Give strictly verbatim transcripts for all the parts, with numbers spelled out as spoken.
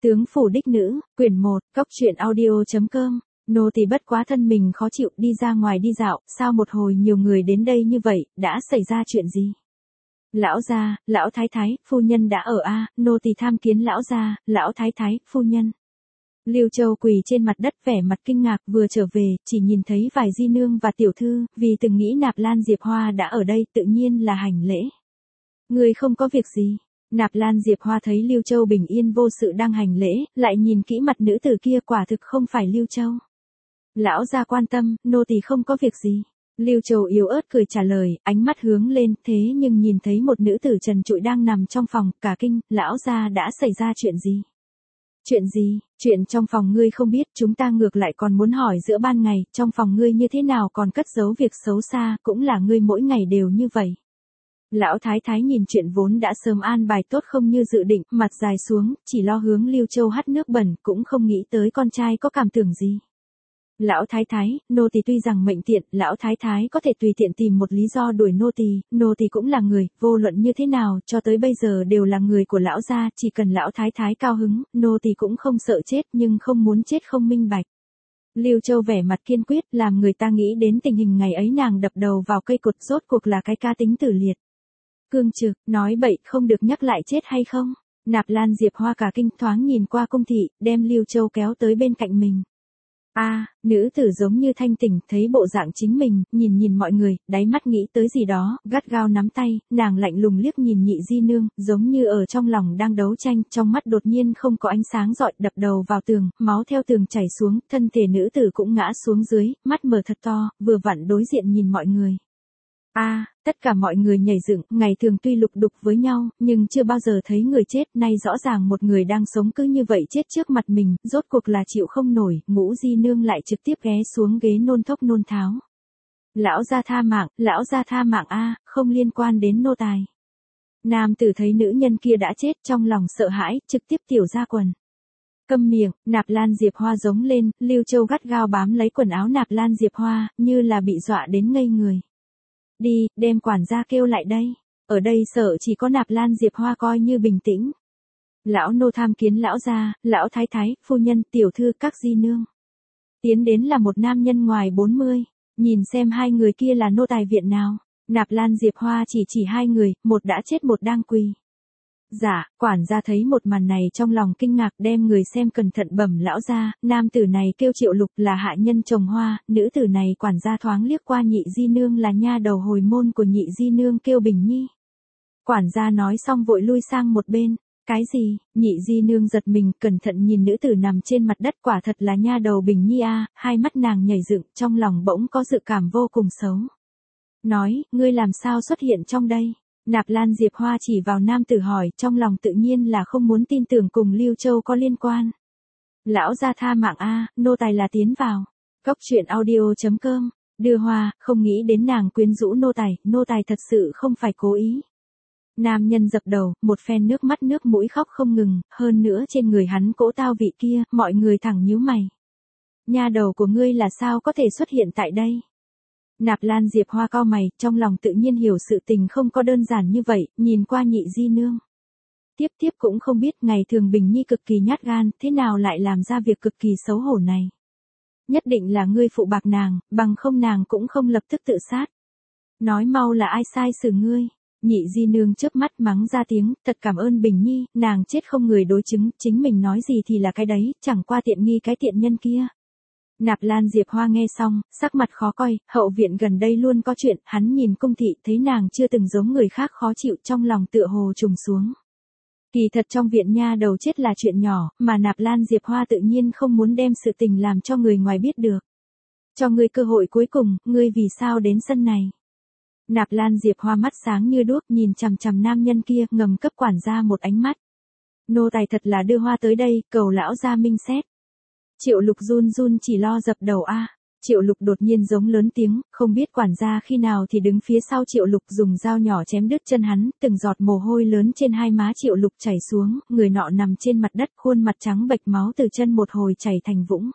Tướng phủ đích nữ, quyển một, cốc truyện audio.com, nô tỳ bất quá thân mình khó chịu đi ra ngoài đi dạo, sao một hồi nhiều người đến đây như vậy, đã xảy ra chuyện gì? Lão gia, lão thái thái, phu nhân đã ở a, nô tỳ tham kiến lão gia, lão thái thái, phu nhân. Lưu Châu quỳ trên mặt đất vẻ mặt kinh ngạc vừa trở về, chỉ nhìn thấy vài di nương và tiểu thư, vì từng nghĩ Nạp Lan Diệp Hoa đã ở đây tự nhiên là hành lễ. Người không có việc gì. Nạp Lan Diệp Hoa thấy Lưu Châu bình yên vô sự đang hành lễ, lại nhìn kỹ mặt nữ tử kia quả thực không phải Lưu Châu. Lão gia quan tâm, nô tỳ không có việc gì. Lưu Châu yếu ớt cười trả lời, ánh mắt hướng lên, thế nhưng nhìn thấy một nữ tử trần trụi đang nằm trong phòng, cả kinh, lão gia đã xảy ra chuyện gì? Chuyện gì? Chuyện trong phòng ngươi không biết, chúng ta ngược lại còn muốn hỏi giữa ban ngày, trong phòng ngươi như thế nào còn cất giấu việc xấu xa, cũng là ngươi mỗi ngày đều như vậy. Lão thái thái nhìn chuyện vốn đã sớm an bài tốt không như dự định, mặt dài xuống, chỉ lo hướng Lưu Châu hắt nước bẩn, cũng không nghĩ tới con trai có cảm tưởng gì. Lão thái thái, nô tỳ tuy rằng mệnh tiện, lão thái thái có thể tùy tiện tìm một lý do đuổi nô tỳ, nô tỳ cũng là người, vô luận như thế nào, cho tới bây giờ đều là người của lão gia, chỉ cần lão thái thái cao hứng, nô tỳ cũng không sợ chết nhưng không muốn chết không minh bạch. Lưu Châu vẻ mặt kiên quyết, làm người ta nghĩ đến tình hình ngày ấy nàng đập đầu vào cây cột, rốt cuộc là cái ca tính tử liệt. Cương trực, nói bậy, không được nhắc lại chết hay không? Nạp Lan Diệp Hoa cả kinh thoáng nhìn qua cung thị, đem Lưu Châu kéo tới bên cạnh mình. A, à, nữ tử giống như thanh tỉnh, thấy bộ dạng chính mình, nhìn nhìn mọi người, đáy mắt nghĩ tới gì đó, gắt gao nắm tay, nàng lạnh lùng liếc nhìn nhị di nương, giống như ở trong lòng đang đấu tranh, trong mắt đột nhiên không có ánh sáng rọi, đập đầu vào tường, máu theo tường chảy xuống, thân thể nữ tử cũng ngã xuống dưới, mắt mở thật to, vừa vặn đối diện nhìn mọi người. A, à, tất cả mọi người nhảy dựng, ngày thường tuy lục đục với nhau, nhưng chưa bao giờ thấy người chết, nay rõ ràng một người đang sống cứ như vậy chết trước mặt mình, rốt cuộc là chịu không nổi, Ngũ di nương lại trực tiếp ghé xuống ghế nôn thốc nôn tháo. Lão gia tha mạng, lão gia tha mạng a, không liên quan đến nô tài. Nam tử thấy nữ nhân kia đã chết, trong lòng sợ hãi, trực tiếp tiểu ra quần. Câm miệng, Nạp Lan Diệp Hoa giống lên, Lưu Châu gắt gao bám lấy quần áo Nạp Lan Diệp Hoa, như là bị dọa đến ngây người. Đi, đem quản gia kêu lại đây. Ở đây sợ chỉ có Nạp Lan Diệp Hoa coi như bình tĩnh. Lão nô tham kiến lão gia, lão thái thái, phu nhân, tiểu thư, các di nương. Tiến đến là một nam nhân ngoài bốn mươi. Nhìn xem hai người kia là nô tài viện nào. Nạp Lan Diệp Hoa chỉ chỉ hai người, một đã chết một đang quỳ. Dạ, quản gia thấy một màn này trong lòng kinh ngạc, đem người xem cẩn thận bẩm lão gia, nam tử này kêu Triệu Lục là hạ nhân trồng hoa, nữ tử này quản gia thoáng liếc qua nhị di nương là nha đầu hồi môn của nhị di nương kêu Bình Nhi. Quản gia nói xong vội lui sang một bên, cái gì? Nhị di nương giật mình, cẩn thận nhìn nữ tử nằm trên mặt đất, quả thật là nha đầu Bình Nhi a, hai mắt nàng nhảy dựng, trong lòng bỗng có dự cảm vô cùng xấu. Nói, ngươi làm sao xuất hiện trong đây? Nạp Lan Diệp Hoa chỉ vào nam tử hỏi, trong lòng tự nhiên là không muốn tin tưởng cùng Lưu Châu có liên quan. Lão gia tha mạng a, nô tài là tiến vào. Cốc truyện audio.com, đưa hoa, không nghĩ đến nàng quyến rũ nô tài, nô tài thật sự không phải cố ý. Nam nhân dập đầu, một phen nước mắt nước mũi khóc không ngừng, hơn nữa trên người hắn cỗ tao vị kia, mọi người thẳng nhíu mày. Nha đầu của ngươi là sao có thể xuất hiện tại đây? Nạp Lan Diệp Hoa cau mày, trong lòng tự nhiên hiểu sự tình không có đơn giản như vậy, nhìn qua nhị di nương. Tiếp tiếp cũng không biết ngày thường Bình Nhi cực kỳ nhát gan, thế nào lại làm ra việc cực kỳ xấu hổ này. Nhất định là ngươi phụ bạc nàng, bằng không nàng cũng không lập tức tự sát. Nói mau là ai sai xử ngươi. Nhị di nương chớp mắt mắng ra tiếng, thật cảm ơn Bình Nhi, nàng chết không người đối chứng, chính mình nói gì thì là cái đấy, chẳng qua tiện nghi cái tiện nhân kia. Nạp Lan Diệp Hoa nghe xong, sắc mặt khó coi, hậu viện gần đây luôn có chuyện, hắn nhìn cung thị thấy nàng chưa từng giống người khác khó chịu, trong lòng tựa hồ trùng xuống. Kỳ thật trong viện nha đầu chết là chuyện nhỏ, mà Nạp Lan Diệp Hoa tự nhiên không muốn đem sự tình làm cho người ngoài biết được. Cho ngươi cơ hội cuối cùng, ngươi vì sao đến sân này? Nạp Lan Diệp Hoa mắt sáng như đuốc nhìn chằm chằm nam nhân kia, ngầm cấp quản gia một ánh mắt. Nô tài thật là đưa hoa tới đây, cầu lão gia minh xét. Triệu Lục run run chỉ lo dập đầu a. Triệu Lục đột nhiên giống lớn tiếng, không biết quản gia khi nào thì đứng phía sau Triệu Lục dùng dao nhỏ chém đứt chân hắn, từng giọt mồ hôi lớn trên hai má Triệu Lục chảy xuống, người nọ nằm trên mặt đất, khuôn mặt trắng bệch, máu từ chân một hồi chảy thành vũng.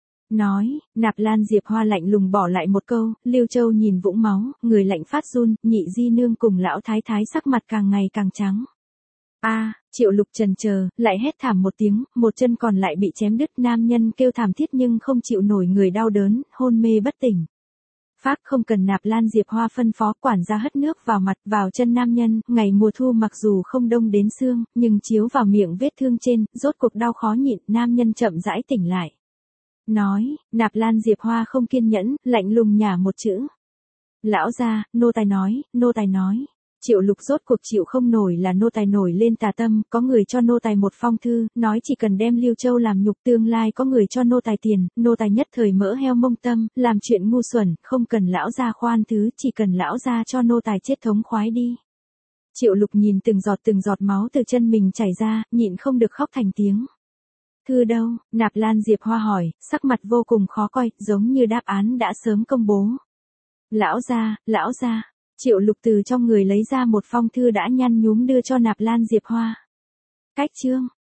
Nói, Nạp Lan Diệp Hoa lạnh lùng bỏ lại một câu, Lưu Châu nhìn vũng máu, người lạnh phát run, nhị di nương cùng lão thái thái sắc mặt càng ngày càng trắng. A, Triệu Lục chần chờ, lại hét thảm một tiếng, một chân còn lại bị chém đứt, nam nhân kêu thảm thiết nhưng không chịu nổi người đau đớn, hôn mê bất tỉnh. Phác không cần Nạp Lan Diệp Hoa phân phó, quản gia hất nước vào mặt, vào chân nam nhân, ngày mùa thu mặc dù không đông đến xương, nhưng chiếu vào miệng vết thương trên, rốt cuộc đau khó nhịn, nam nhân chậm rãi tỉnh lại. Nói, Nạp Lan Diệp Hoa không kiên nhẫn, lạnh lùng nhả một chữ. Lão gia, nô tài nói, nô tài nói. Triệu Lục rốt cuộc chịu không nổi là nô tài nổi lên tà tâm, có người cho nô tài một phong thư, nói chỉ cần đem Lưu Châu làm nhục, tương lai có người cho nô tài tiền, nô tài nhất thời mỡ heo mông tâm, làm chuyện ngu xuẩn, không cần lão gia khoan thứ, chỉ cần lão gia cho nô tài chết thống khoái đi. Triệu Lục nhìn từng giọt từng giọt máu từ chân mình chảy ra, nhịn không được khóc thành tiếng. Thư đâu? Nạp Lan Diệp Hoa hỏi, sắc mặt vô cùng khó coi, giống như đáp án đã sớm công bố. Lão gia, lão gia. Triệu Lục từ trong người lấy ra một phong thư đã nhăn nhúm đưa cho Nạp Lan Diệp Hoa. Cách chương,